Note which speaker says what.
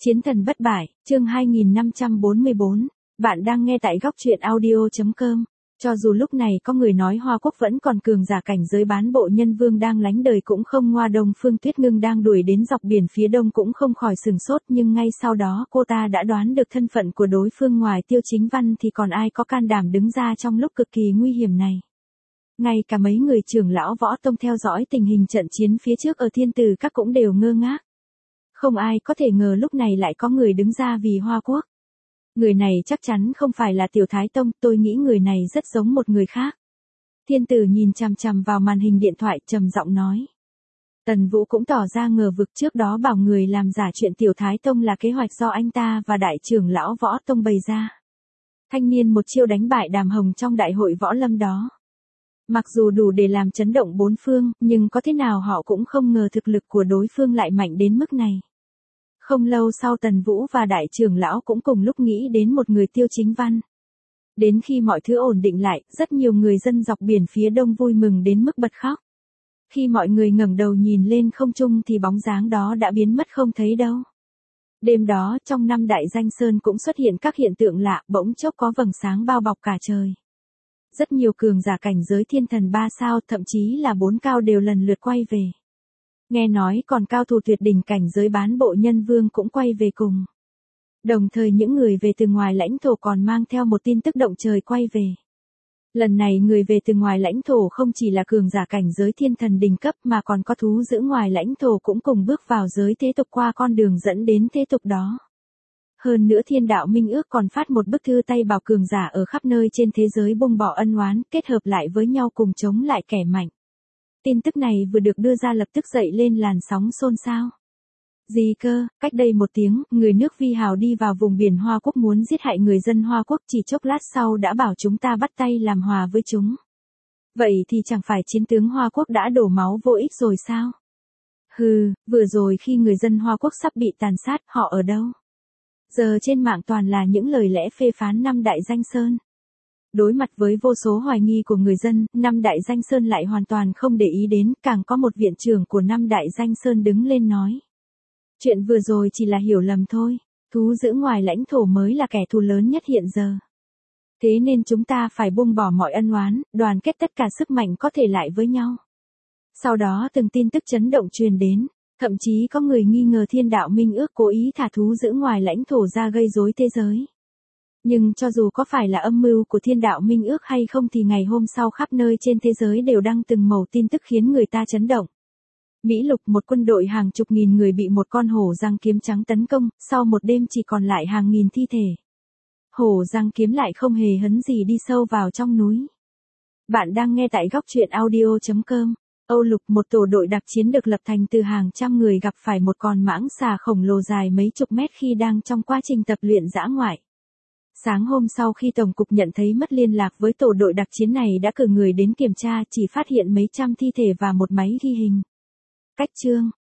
Speaker 1: Chiến thần bất bại, chương 2544, bạn đang nghe tại góc truyện audio.com. Cho dù lúc này có người nói Hoa Quốc vẫn còn cường giả cảnh giới bán bộ nhân vương đang lánh đời cũng không ngoa, Đông Phương Tuyết Ngưng đang đuổi đến dọc biển phía đông cũng không khỏi sừng sốt, nhưng ngay sau đó cô ta đã đoán được thân phận của đối phương, ngoài Tiêu Chính Văn thì còn ai có can đảm đứng ra trong lúc cực kỳ nguy hiểm này. Ngay cả mấy người trưởng lão võ tông theo dõi tình hình trận chiến phía trước ở Thiên Tử Các cũng đều ngơ ngác. Không ai có thể ngờ lúc này lại có người đứng ra vì Hoa Quốc. Người này chắc chắn không phải là Tiểu Thái Tông, tôi nghĩ người này rất giống một người khác. Thiên Tử nhìn chằm chằm vào màn hình điện thoại trầm giọng nói. Tần Vũ cũng tỏ ra ngờ vực, trước đó bảo người làm giả chuyện Tiểu Thái Tông là kế hoạch do anh ta và đại trưởng lão võ tông bày ra. Thanh niên một chiêu đánh bại Đàm Hồng trong đại hội võ lâm đó. Mặc dù đủ để làm chấn động bốn phương, nhưng có thế nào họ cũng không ngờ thực lực của đối phương lại mạnh đến mức này. Không lâu sau Tần Vũ và đại trưởng lão cũng cùng lúc nghĩ đến một người, Tiêu Chính Văn. Đến khi mọi thứ ổn định lại, rất nhiều người dân dọc biển phía đông vui mừng đến mức bật khóc. Khi mọi người ngẩng đầu nhìn lên không trung thì bóng dáng đó đã biến mất không thấy đâu. Đêm đó, trong năm đại danh sơn cũng xuất hiện các hiện tượng lạ, bỗng chốc có vầng sáng bao bọc cả trời. Rất nhiều cường giả cảnh giới thiên thần 3 sao, thậm chí là 4 cao đều lần lượt quay về. Nghe nói còn cao thủ tuyệt đỉnh cảnh giới bán bộ nhân vương cũng quay về cùng. Đồng thời những người về từ ngoài lãnh thổ còn mang theo một tin tức động trời quay về. Lần này người về từ ngoài lãnh thổ không chỉ là cường giả cảnh giới thiên thần đỉnh cấp mà còn có thú giữ ngoài lãnh thổ cũng cùng bước vào giới thế tục qua con đường dẫn đến thế tục đó. Hơn nữa Thiên Đạo Minh Ước còn phát một bức thư tay bảo cường giả ở khắp nơi trên thế giới buông bỏ ân oán, kết hợp lại với nhau cùng chống lại kẻ mạnh. Tin tức này vừa được đưa ra lập tức dậy lên làn sóng xôn xao. Gì cơ, cách đây 1 tiếng, người nước Vi Hào đi vào vùng biển Hoa Quốc muốn giết hại người dân Hoa Quốc, chỉ chốc lát sau đã bảo chúng ta bắt tay làm hòa với chúng. Vậy thì chẳng phải chiến tướng Hoa Quốc đã đổ máu vô ích rồi sao? Hừ, vừa rồi khi người dân Hoa Quốc sắp bị tàn sát, họ ở đâu? Giờ trên mạng toàn là những lời lẽ phê phán năm đại danh sơn. Đối mặt với vô số hoài nghi của người dân, năm đại danh sơn lại hoàn toàn không để ý đến, càng có một viện trưởng của năm đại danh sơn đứng lên nói. Chuyện vừa rồi chỉ là hiểu lầm thôi, thú giữ ngoài lãnh thổ mới là kẻ thù lớn nhất hiện giờ. Thế nên chúng ta phải buông bỏ mọi ân oán, đoàn kết tất cả sức mạnh có thể lại với nhau. Sau đó từng tin tức chấn động truyền đến. Thậm chí có người nghi ngờ Thiên Đạo Minh Ước cố ý thả thú giữ ngoài lãnh thổ ra gây rối thế giới. Nhưng cho dù có phải là âm mưu của Thiên Đạo Minh Ước hay không thì ngày hôm sau khắp nơi trên thế giới đều đăng từng mẩu tin tức khiến người ta chấn động. Mỹ Lục, một quân đội hàng chục nghìn người bị một con hổ răng kiếm trắng tấn công, sau một đêm chỉ còn lại hàng nghìn thi thể. Hổ răng kiếm lại không hề hấn gì đi sâu vào trong núi. Bạn đang nghe tại góc truyện audio.com. Âu Lục, một tổ đội đặc chiến được lập thành từ hàng trăm người gặp phải một con mãng xà khổng lồ dài mấy chục mét khi đang trong quá trình tập luyện dã ngoại. Sáng hôm sau khi Tổng cục nhận thấy mất liên lạc với tổ đội đặc chiến này đã cử người đến kiểm tra, chỉ phát hiện mấy trăm thi thể và một máy ghi hình. Cách chương